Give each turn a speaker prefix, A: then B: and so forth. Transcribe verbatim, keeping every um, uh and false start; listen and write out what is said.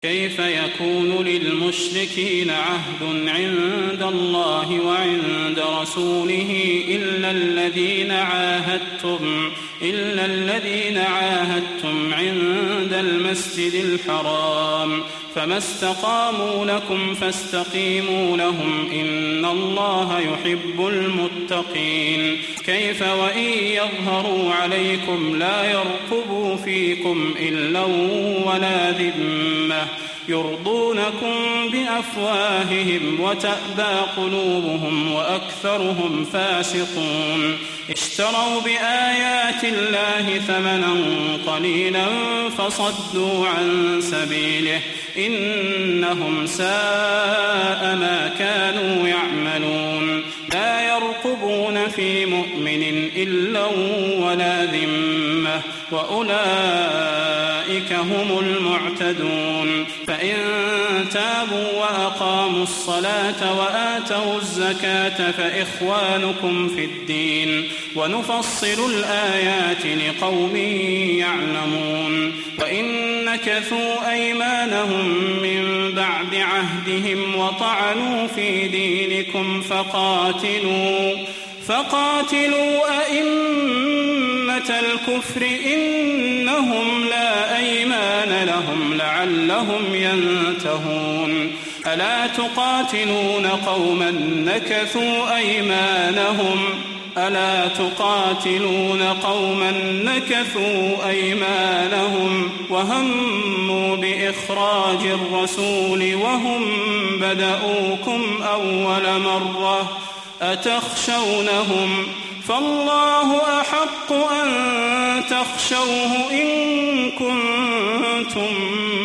A: كيف يكون للمشركين عهد عند الله وعند رسوله إلا الذين عاهدتم إلا الذين عاهدتم عند المسجد الحرام فما استقاموا لكم فاستقيموا لهم إن الله يحب المتقين. كيف وإن يظهروا عليكم لا يرقبوا فيكم إلا ولا ذمة يرضونكم بأفواههم وتأبى قلوبهم وأكثرهم فاسقون. اشتروا بآيات الله ثمنا قليلا فصدوا عن سبيله إنهم ساء ما كانوا يعملون. لا يرقبون في مؤمن إلا ولا ذمة وأولئك هم المعتدون. فإن تابوا وأقاموا الصلاة وآتوا الزكاة فإخوانكم في الدين ونفصل الآيات لقوم يعلمون. وإن نكثوا أيمانهم من بعد عهدهم وطعنوا في دينكم فقاتلوا فقاتلوا أئمة الكفر إنهم لا أيمان لهم لعلهم ينتهون. ألا تقاتلون قوما نكثوا أيمانهم ألا تقاتلون قوما نكثوا أيمانهم وهموا بإخراج الرسول وهم بدؤوكم أول مرة أتخشونهم فالله أحق أن تخشوه إن كنتم